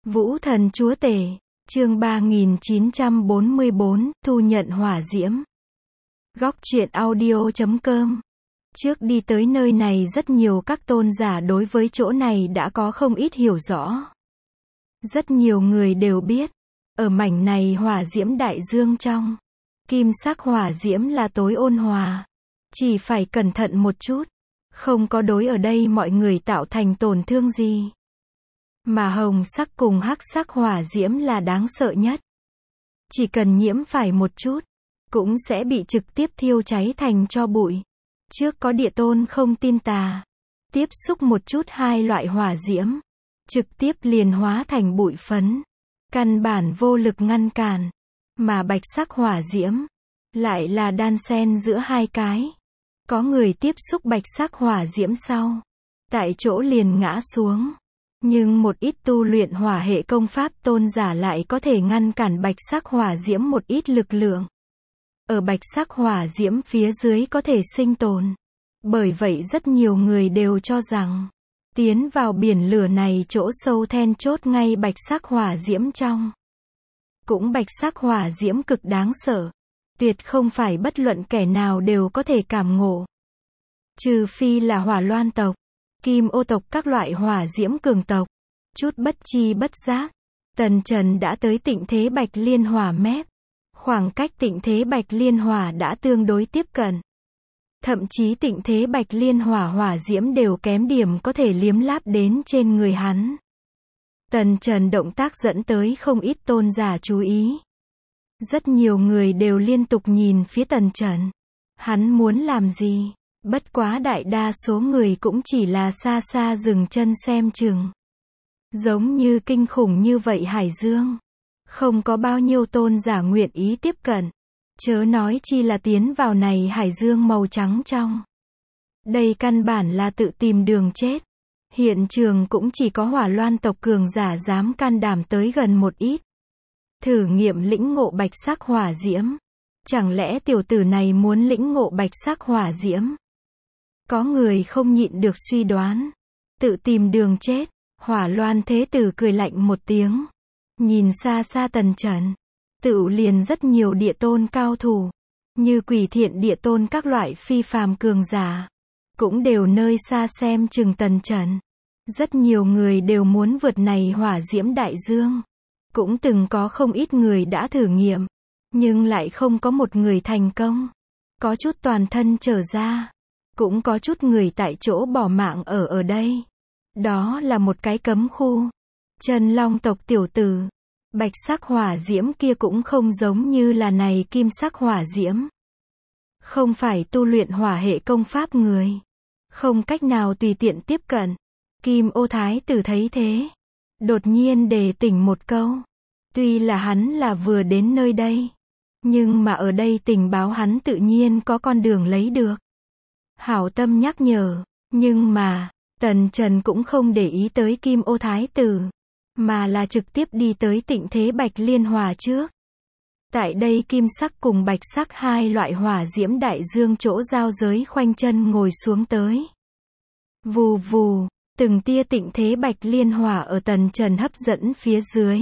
Vũ thần chúa tể, chương 3944, thu nhận hỏa diễm. Góc truyện audio.com. Trước đi tới nơi này rất nhiều các tôn giả đối với chỗ này đã có không ít hiểu rõ. Rất nhiều người đều biết, ở mảnh này hỏa diễm đại dương trong, kim sắc hỏa diễm là tối ôn hòa. Chỉ phải cẩn thận một chút, không có đối ở đây mọi người tạo thành tổn thương gì. Mà hồng sắc cùng hắc sắc hỏa diễm là đáng sợ nhất. Chỉ cần nhiễm phải một chút, cũng sẽ bị trực tiếp thiêu cháy thành tro bụi. Trước có địa tôn không tin tà, tiếp xúc một chút hai loại hỏa diễm, trực tiếp liền hóa thành bụi phấn. Căn bản vô lực ngăn cản. Mà bạch sắc hỏa diễm, lại là đan xen giữa hai cái. Có người tiếp xúc bạch sắc hỏa diễm sau, tại chỗ liền ngã xuống. Nhưng một ít tu luyện hỏa hệ công pháp tôn giả lại có thể ngăn cản bạch sắc hỏa diễm một ít lực lượng. Ở bạch sắc hỏa diễm phía dưới có thể sinh tồn. Bởi vậy rất nhiều người đều cho rằng, tiến vào biển lửa này chỗ sâu then chốt ngay bạch sắc hỏa diễm trong. Cũng bạch sắc hỏa diễm cực đáng sợ. Tuyệt không phải bất luận kẻ nào đều có thể cảm ngộ. Trừ phi là hỏa loan tộc, kim ô tộc các loại hỏa diễm cường tộc. Chút bất chi bất giác, Tần Trần đã tới tịnh thế bạch liên hỏa mép. Khoảng cách tịnh thế bạch liên hỏa đã tương đối tiếp cận. Thậm chí tịnh thế bạch liên hỏa diễm đều kém điểm có thể liếm láp đến trên người hắn. Tần Trần động tác dẫn tới không ít tôn giả chú ý. Rất nhiều người đều liên tục nhìn phía Tần Trần. Hắn muốn làm gì? Bất quá đại đa số người cũng chỉ là xa xa dừng chân xem chừng. Giống như kinh khủng như vậy hải dương, không có bao nhiêu tôn giả nguyện ý tiếp cận. Chớ nói chi là tiến vào này hải dương màu trắng trong. Đây căn bản là tự tìm đường chết. Hiện trường cũng chỉ có hỏa loan tộc cường giả dám can đảm tới gần một ít. Thử nghiệm lĩnh ngộ bạch sắc hỏa diễm. Chẳng lẽ tiểu tử này muốn lĩnh ngộ bạch sắc hỏa diễm? Có người không nhịn được suy đoán. Tự tìm đường chết. Hỏa loan thế tử cười lạnh một tiếng. Nhìn xa xa Tần Trần. Tựu liền rất nhiều địa tôn cao thủ. Như quỷ thiện địa tôn các loại phi phàm cường giả. Cũng đều nơi xa xem chừng Tần Trần. Rất nhiều người đều muốn vượt này hỏa diễm đại dương. Cũng từng có không ít người đã thử nghiệm. Nhưng lại không có một người thành công. Có chút toàn thân trở ra. Cũng có chút người tại chỗ bỏ mạng ở đây. Đó là một cái cấm khu. Chân long tộc tiểu tử. Bạch sắc hỏa diễm kia cũng không giống như là này kim sắc hỏa diễm. Không phải tu luyện hỏa hệ công pháp người. Không cách nào tùy tiện tiếp cận. Kim ô thái tử thấy thế. Đột nhiên đề tỉnh một câu. Tuy là hắn là vừa đến nơi đây. Nhưng mà ở đây tình báo hắn tự nhiên có con đường lấy được. Hảo tâm nhắc nhở. Nhưng mà, Tần Trần cũng không để ý tới kim ô thái tử. Mà là trực tiếp đi tới tịnh thế bạch liên hỏa trước. Tại đây kim sắc cùng bạch sắc hai loại hỏa diễm đại dương chỗ giao giới khoanh chân ngồi xuống tới. Vù vù, từng tia tịnh thế bạch liên hỏa ở Tần Trần hấp dẫn phía dưới.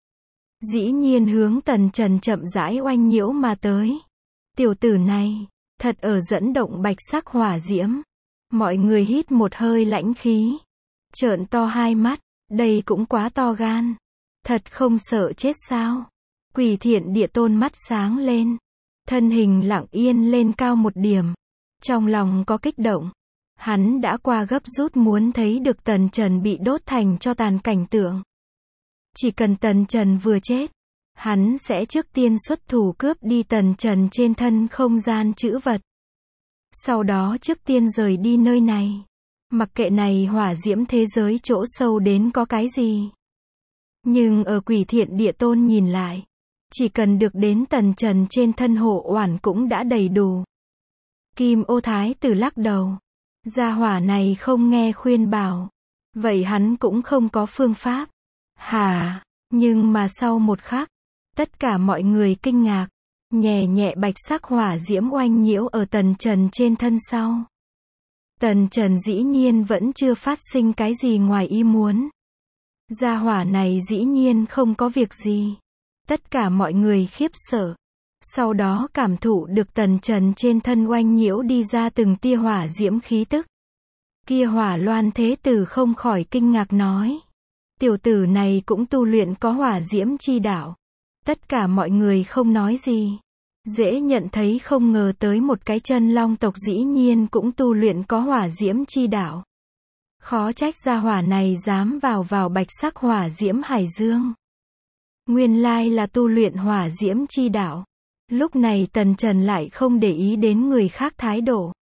Dĩ nhiên hướng Tần Trần chậm rãi oanh nhiễu mà tới. Tiểu tử này, thật ở dẫn động bạch sắc hỏa diễm. Mọi người hít một hơi lãnh khí. Trợn to hai mắt, đây cũng quá to gan. Thật không sợ chết sao? Quỷ thiện địa tôn mắt sáng lên. Thân hình lặng yên lên cao một điểm. Trong lòng có kích động. Hắn đã qua gấp rút muốn thấy được Tần Trần bị đốt thành cho tàn cảnh tượng. Chỉ cần Tần Trần vừa chết, hắn sẽ trước tiên xuất thủ cướp đi Tần Trần trên thân không gian trữ vật. Sau đó trước tiên rời đi nơi này. Mặc kệ này hỏa diễm thế giới chỗ sâu đến có cái gì. Nhưng ở quỷ thiện địa tôn nhìn lại. Chỉ cần được đến Tần Trần trên thân hộ oản cũng đã đầy đủ. Kim ô thái tử lắc đầu. Gia hỏa này không nghe khuyên bảo. Vậy hắn cũng không có phương pháp. Hả? Nhưng mà sau một khắc, tất cả mọi người kinh ngạc. Nhẹ nhẹ bạch sắc hỏa diễm oanh nhiễu ở Tần Trần trên thân sau. Tần Trần dĩ nhiên vẫn chưa phát sinh cái gì ngoài ý muốn. Gia hỏa này dĩ nhiên không có việc gì. Tất cả mọi người khiếp sợ. Sau đó cảm thụ được tần trần trên thân oanh nhiễu đi ra từng tia hỏa diễm khí tức. Kia Hỏa Loan Thế Tử không khỏi kinh ngạc nói. Tiểu tử này cũng tu luyện có hỏa diễm chi đạo. Tất cả mọi người không nói gì. Dễ nhận thấy không ngờ tới một cái chân long tộc dĩ nhiên cũng tu luyện có hỏa diễm chi đạo. Khó trách gia hỏa này dám vào bạch sắc hỏa diễm hải dương. Nguyên lai là tu luyện hỏa diễm chi đạo. Lúc này tần trần lại không để ý đến người khác thái độ.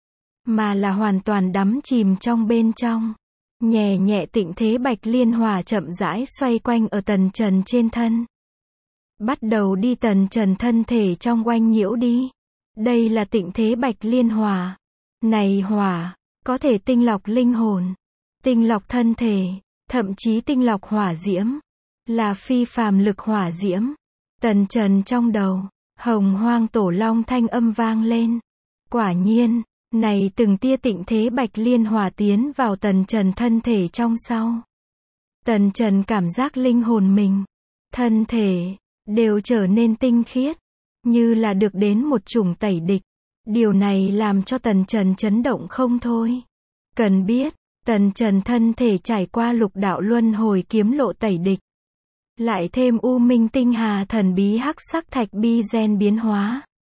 Mà là hoàn toàn đắm chìm trong bên trong. Nhẹ nhẹ tịnh thế bạch liên hỏa chậm rãi xoay quanh ở tần trần trên thân. Bắt đầu đi tần trần thân thể trong oanh nhiễu đi. Đây là tịnh thế bạch liên hỏa. Này hỏa, có thể tinh lọc linh hồn, tinh lọc thân thể, thậm chí tinh lọc hỏa diễm. Là phi phàm lực hỏa diễm. Tần trần trong đầu, Hồng Hoang Tổ Long thanh âm vang lên. Quả nhiên, này từng tia tịnh thế bạch liên hỏa tiến vào tần trần thân thể trong sau. Tần trần cảm giác linh hồn mình, thân thể, đều trở nên tinh khiết, như là được đến một chủng tẩy địch. Điều này làm cho tần trần chấn động không thôi. Cần biết, tần trần thân thể trải qua lục đạo luân hồi kiếm lộ tẩy địch. Lại thêm U Minh Tinh Hà thần bí hắc sắc thạch bi gen biến hóa.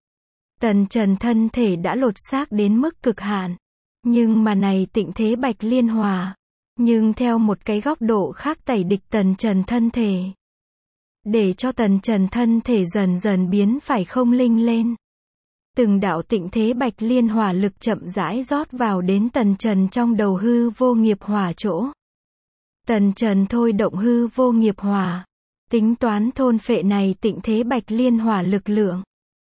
Tần trần thân thể đã lột xác đến mức cực hạn. Nhưng mà này tịnh thế bạch liên hỏa. Nhưng theo một cái góc độ khác tẩy địch tần trần thân thể. Để cho tần trần thân thể dần dần biến phải không linh lên. Từng đạo tịnh thế bạch liên hỏa lực chậm rãi rót vào đến tần trần trong đầu hư vô nghiệp hỏa chỗ. Tần trần thôi động hư vô nghiệp hỏa. Tính toán thôn phệ này tịnh thế bạch liên hỏa lực lượng.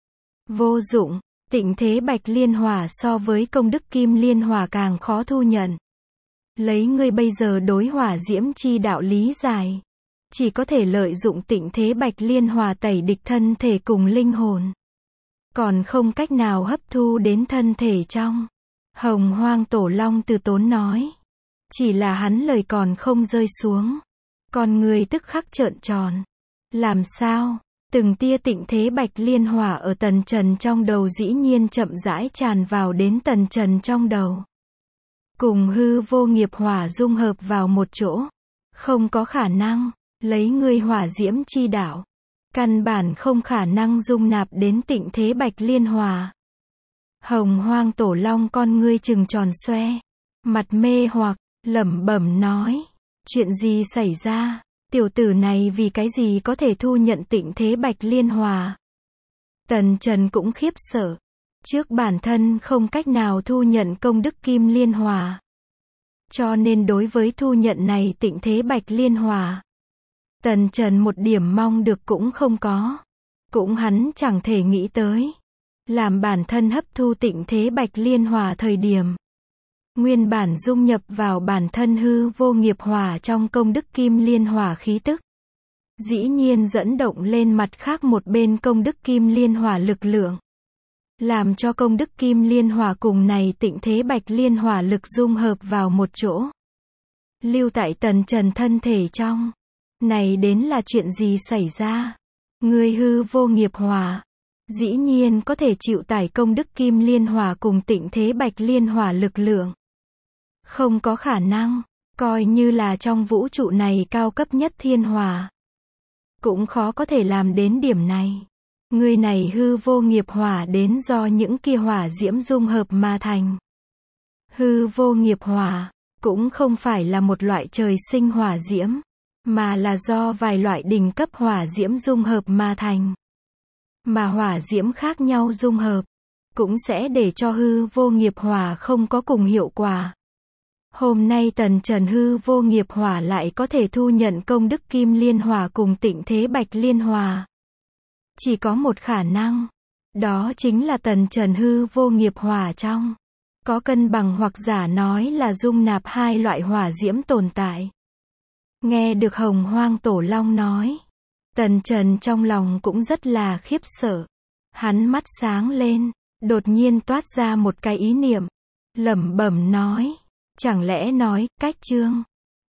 Vô dụng, tịnh thế bạch liên hỏa so với công đức kim liên hỏa càng khó thu nhận. Lấy ngươi bây giờ đối hỏa diễm chi đạo lý giải. Chỉ có thể lợi dụng tịnh thế bạch liên hỏa tẩy địch thân thể cùng linh hồn. Còn không cách nào hấp thu đến thân thể trong. Hồng Hoang Tổ Long từ tốn nói. Chỉ là hắn lời còn không rơi xuống. Con người tức khắc trợn tròn. Làm sao? Từng tia tịnh thế bạch liên hỏa ở tần trần trong đầu dĩ nhiên chậm rãi tràn vào đến tần trần trong đầu. Cùng hư vô nghiệp hỏa dung hợp vào một chỗ. Không có khả năng. Lấy ngươi hỏa diễm chi đạo. Căn bản không khả năng dung nạp đến tịnh thế bạch liên hỏa. Hồng Hoang Tổ Long con ngươi trừng tròn xoe. Mặt mê hoặc, lẩm bẩm nói. Chuyện gì xảy ra? Tiểu tử này vì cái gì có thể thu nhận tịnh thế bạch liên hỏa? Tần trần cũng khiếp sợ. Trước bản thân không cách nào thu nhận công đức kim liên hỏa. Cho nên đối với thu nhận này tịnh thế bạch liên hỏa. Tần trần một điểm mong được cũng không có. Cũng hắn chẳng thể nghĩ tới. Làm bản thân hấp thu tịnh thế bạch liên hỏa thời điểm. Nguyên bản dung nhập vào bản thân hư vô nghiệp hỏa trong công đức kim liên hỏa khí tức. Dĩ nhiên dẫn động lên mặt khác một bên công đức kim liên hỏa lực lượng. Làm cho công đức kim liên hỏa cùng này tịnh thế bạch liên hỏa lực dung hợp vào một chỗ. Lưu tại tần trần thân thể trong. Này đến là chuyện gì xảy ra? Người hư vô nghiệp hỏa. Dĩ nhiên có thể chịu tải công đức kim liên hỏa cùng tịnh thế bạch liên hỏa lực lượng. Không có khả năng. Coi như là trong vũ trụ này cao cấp nhất thiên hỏa. Cũng khó có thể làm đến điểm này. Người này hư vô nghiệp hỏa đến do những kia hỏa diễm dung hợp mà thành. Hư vô nghiệp hỏa cũng không phải là một loại trời sinh hỏa diễm. Mà là do vài loại đỉnh cấp hỏa diễm dung hợp mà thành. Mà hỏa diễm khác nhau dung hợp. Cũng sẽ để cho hư vô nghiệp hỏa không có cùng hiệu quả. Hôm nay tần trần hư vô nghiệp hỏa lại có thể thu nhận công đức kim liên hỏa cùng tịnh thế bạch liên hỏa. Chỉ có một khả năng. Đó chính là tần trần hư vô nghiệp hỏa trong. Có cân bằng hoặc giả nói là dung nạp hai loại hỏa diễm tồn tại. Nghe được Hồng Hoang Tổ Long nói. Tần trần trong lòng cũng rất là khiếp sợ. Hắn mắt sáng lên. Đột nhiên toát ra một cái ý niệm. Lẩm bẩm nói. Chẳng lẽ nói, cách chương.